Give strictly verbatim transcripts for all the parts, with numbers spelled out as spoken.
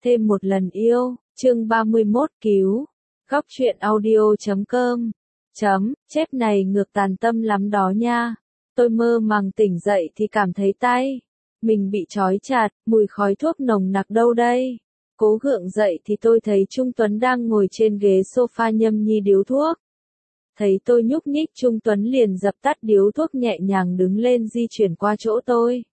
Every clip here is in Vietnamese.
Thêm một lần yêu, chương ba mươi mốt cứu. Góc truyện audio chấm com. Chấm, chép này ngược tàn tâm lắm đó nha. Tôi mơ màng tỉnh dậy thì cảm thấy tay mình bị trói chặt, mùi khói thuốc nồng nặc đâu đây. Cố gượng dậy thì tôi thấy Trung Tuấn đang ngồi trên ghế sofa nhâm nhi điếu thuốc. Thấy tôi nhúc nhích, Trung Tuấn liền dập tắt điếu thuốc, nhẹ nhàng đứng lên di chuyển qua chỗ tôi.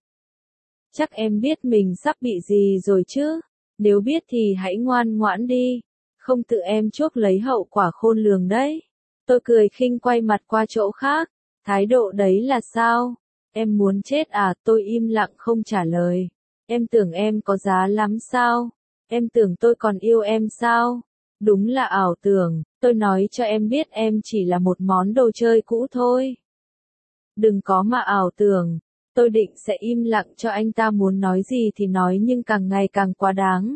Chắc em biết mình sắp bị gì rồi chứ? Nếu biết thì hãy ngoan ngoãn đi, không tự em chuốc lấy hậu quả khôn lường đấy. Tôi cười khinh quay mặt qua chỗ khác. Thái độ đấy là sao? Em muốn chết à? Tôi im lặng không trả lời. Em tưởng em có giá lắm sao? Em tưởng tôi còn yêu em sao? Đúng là ảo tưởng, tôi nói cho em biết em chỉ là một món đồ chơi cũ thôi. Đừng có mà ảo tưởng. Tôi định sẽ im lặng cho anh ta muốn nói gì thì nói, nhưng càng ngày càng quá đáng.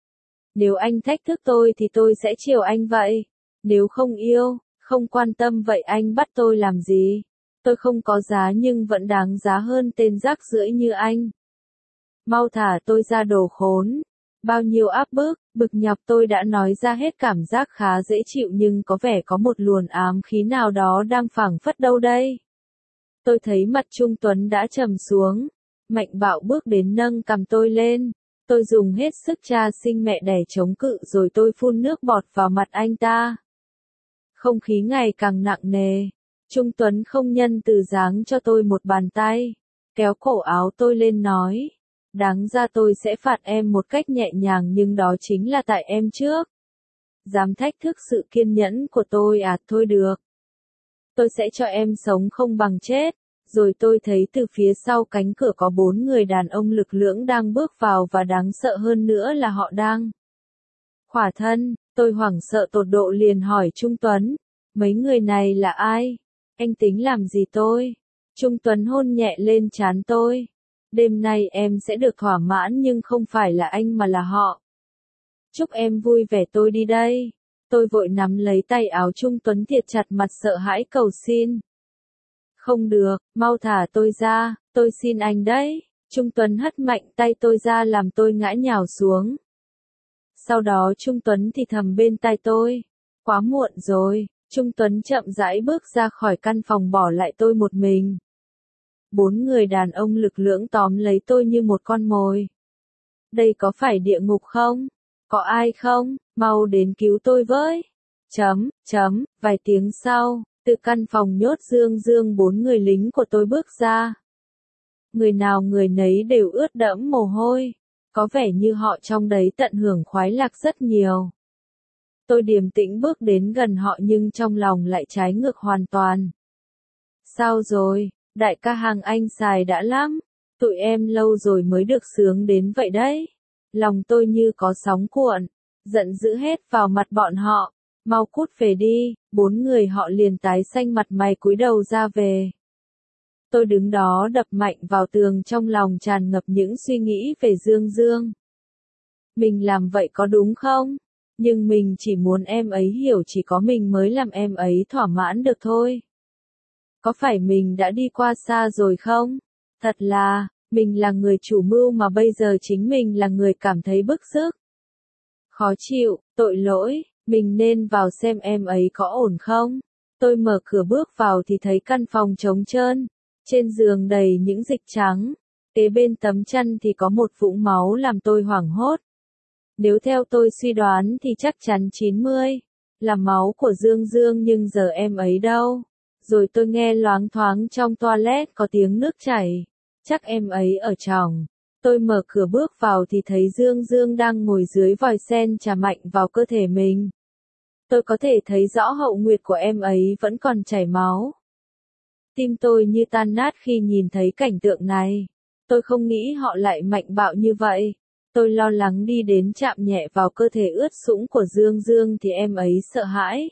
Nếu anh thách thức tôi thì tôi sẽ chiều anh vậy. Nếu không yêu, không quan tâm vậy anh bắt tôi làm gì? Tôi không có giá nhưng vẫn đáng giá hơn tên rác rưởi như anh. Mau thả tôi ra, đồ khốn. Bao nhiêu áp bức, bực nhọc tôi đã nói ra hết, cảm giác khá dễ chịu nhưng có vẻ có một luồng ám khí nào đó đang phảng phất đâu đây. Tôi thấy mặt Trung Tuấn đã trầm xuống, mạnh bạo bước đến nâng cằm tôi lên. Tôi dùng hết sức cha sinh mẹ đẻ chống cự rồi tôi phun nước bọt vào mặt anh ta. Không khí ngày càng nặng nề. Trung Tuấn không nhân từ giáng cho tôi một bàn tay, kéo cổ áo tôi lên nói. Đáng ra tôi sẽ phạt em một cách nhẹ nhàng nhưng đó chính là tại em trước. Dám thách thức sự kiên nhẫn của tôi à? Thôi được. Tôi sẽ cho em sống không bằng chết. Rồi tôi thấy từ phía sau cánh cửa có bốn người đàn ông lực lưỡng đang bước vào, và đáng sợ hơn nữa là họ đang khỏa thân. Tôi hoảng sợ tột độ liền hỏi Trung Tuấn, mấy người này là ai? Anh tính làm gì tôi? Trung Tuấn hôn nhẹ lên trán tôi. Đêm nay em sẽ được thỏa mãn nhưng không phải là anh mà là họ. Chúc em vui vẻ, tôi đi đây. Tôi vội nắm lấy tay áo Trung Tuấn thiệt chặt, mặt sợ hãi cầu xin. Không được, mau thả tôi ra, tôi xin anh đấy. Trung Tuấn hất mạnh tay tôi ra làm tôi ngã nhào xuống. Sau đó Trung Tuấn thì thầm bên tai tôi. Quá muộn rồi. Trung Tuấn chậm rãi bước ra khỏi căn phòng, bỏ lại tôi một mình. Bốn người đàn ông lực lưỡng tóm lấy tôi như một con mồi. Đây có phải địa ngục không? Có ai không? Mau đến cứu tôi với. Chấm, chấm, vài tiếng sau, từ căn phòng nhốt Dương Dương bốn người lính của tôi bước ra. Người nào người nấy đều ướt đẫm mồ hôi. Có vẻ như họ trong đấy tận hưởng khoái lạc rất nhiều. Tôi điềm tĩnh bước đến gần họ nhưng trong lòng lại trái ngược hoàn toàn. Sao rồi? Đại ca hàng anh xài đã lắm. Tụi em lâu rồi mới được sướng đến vậy đấy. Lòng tôi như có sóng cuộn. Giận dữ hết vào mặt bọn họ. Mau cút về đi. Bốn người họ liền tái xanh mặt mày cúi đầu ra về. Tôi đứng đó đập mạnh vào tường, trong lòng tràn ngập những suy nghĩ về Dương Dương. Mình làm vậy có đúng không? Nhưng mình chỉ muốn em ấy hiểu chỉ có mình mới làm em ấy thỏa mãn được thôi. Có phải mình đã đi qua xa rồi không? Thật là, mình là người chủ mưu mà bây giờ chính mình là người cảm thấy bức xúc. Khó chịu, tội lỗi, mình nên vào xem em ấy có ổn không? Tôi mở cửa bước vào thì thấy căn phòng trống trơn. Trên giường đầy những dịch trắng. Kế bên tấm chăn thì có một vũng máu làm tôi hoảng hốt. Nếu theo tôi suy đoán thì chắc chắn chín mươi là máu của Dương Dương, nhưng giờ em ấy đâu? Rồi tôi nghe loáng thoáng trong toilet có tiếng nước chảy. Chắc em ấy ở trong. Tôi mở cửa bước vào thì thấy Dương Dương đang ngồi dưới vòi sen chà mạnh vào cơ thể mình. Tôi có thể thấy rõ hậu nguyệt của em ấy vẫn còn chảy máu. Tim tôi như tan nát khi nhìn thấy cảnh tượng này. Tôi không nghĩ họ lại mạnh bạo như vậy. Tôi lo lắng đi đến chạm nhẹ vào cơ thể ướt sũng của Dương Dương thì em ấy sợ hãi.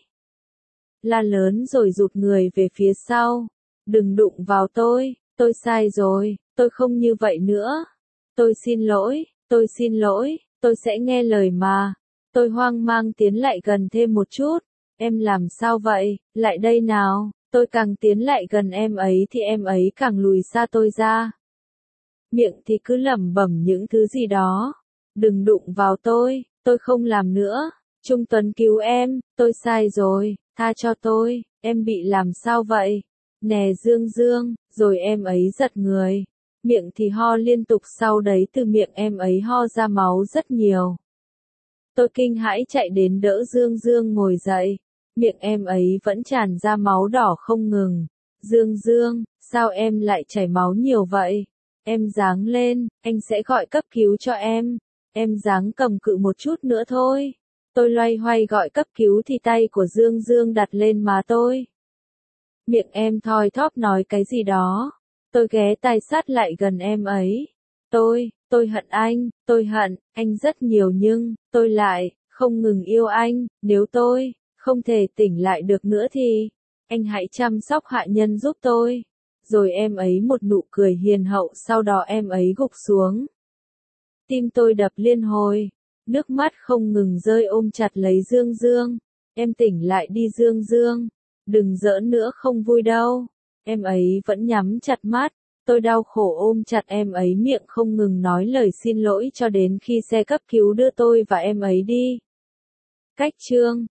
La lớn rồi rụt người về phía sau. Đừng đụng vào tôi, tôi sai rồi, tôi không như vậy nữa. Tôi xin lỗi, tôi xin lỗi, tôi sẽ nghe lời mà. Tôi hoang mang tiến lại gần thêm một chút. Em làm sao vậy, lại đây nào. Tôi càng tiến lại gần em ấy thì em ấy càng lùi xa tôi ra. Miệng thì cứ lẩm bẩm những thứ gì đó. Đừng đụng vào tôi, tôi không làm nữa. Trung Tuấn cứu em, tôi sai rồi, tha cho tôi, em bị làm sao vậy? Nè Dương Dương, rồi em ấy giật người. Miệng thì ho liên tục, sau đấy từ miệng em ấy ho ra máu rất nhiều. Tôi kinh hãi chạy đến đỡ Dương Dương ngồi dậy. Miệng em ấy vẫn tràn ra máu đỏ không ngừng. Dương Dương, sao em lại chảy máu nhiều vậy? Em giáng lên, anh sẽ gọi cấp cứu cho em. Em giáng cầm cự một chút nữa thôi. Tôi loay hoay gọi cấp cứu thì tay của Dương Dương đặt lên má tôi. Miệng em thoi thóp nói cái gì đó. Tôi ghé tai sát lại gần em ấy. Tôi, tôi hận anh, tôi hận, anh rất nhiều nhưng, tôi lại, không ngừng yêu anh, nếu tôi, không thể tỉnh lại được nữa thì, anh hãy chăm sóc hạ nhân giúp tôi. Rồi em ấy một nụ cười hiền hậu, sau đó em ấy gục xuống. Tim tôi đập liên hồi, nước mắt không ngừng rơi ôm chặt lấy Dương Dương. Em tỉnh lại đi Dương Dương, đừng giỡn nữa không vui đâu. Em ấy vẫn nhắm chặt mắt, tôi đau khổ ôm chặt em ấy miệng không ngừng nói lời xin lỗi cho đến khi xe cấp cứu đưa tôi và em ấy đi. Cách chương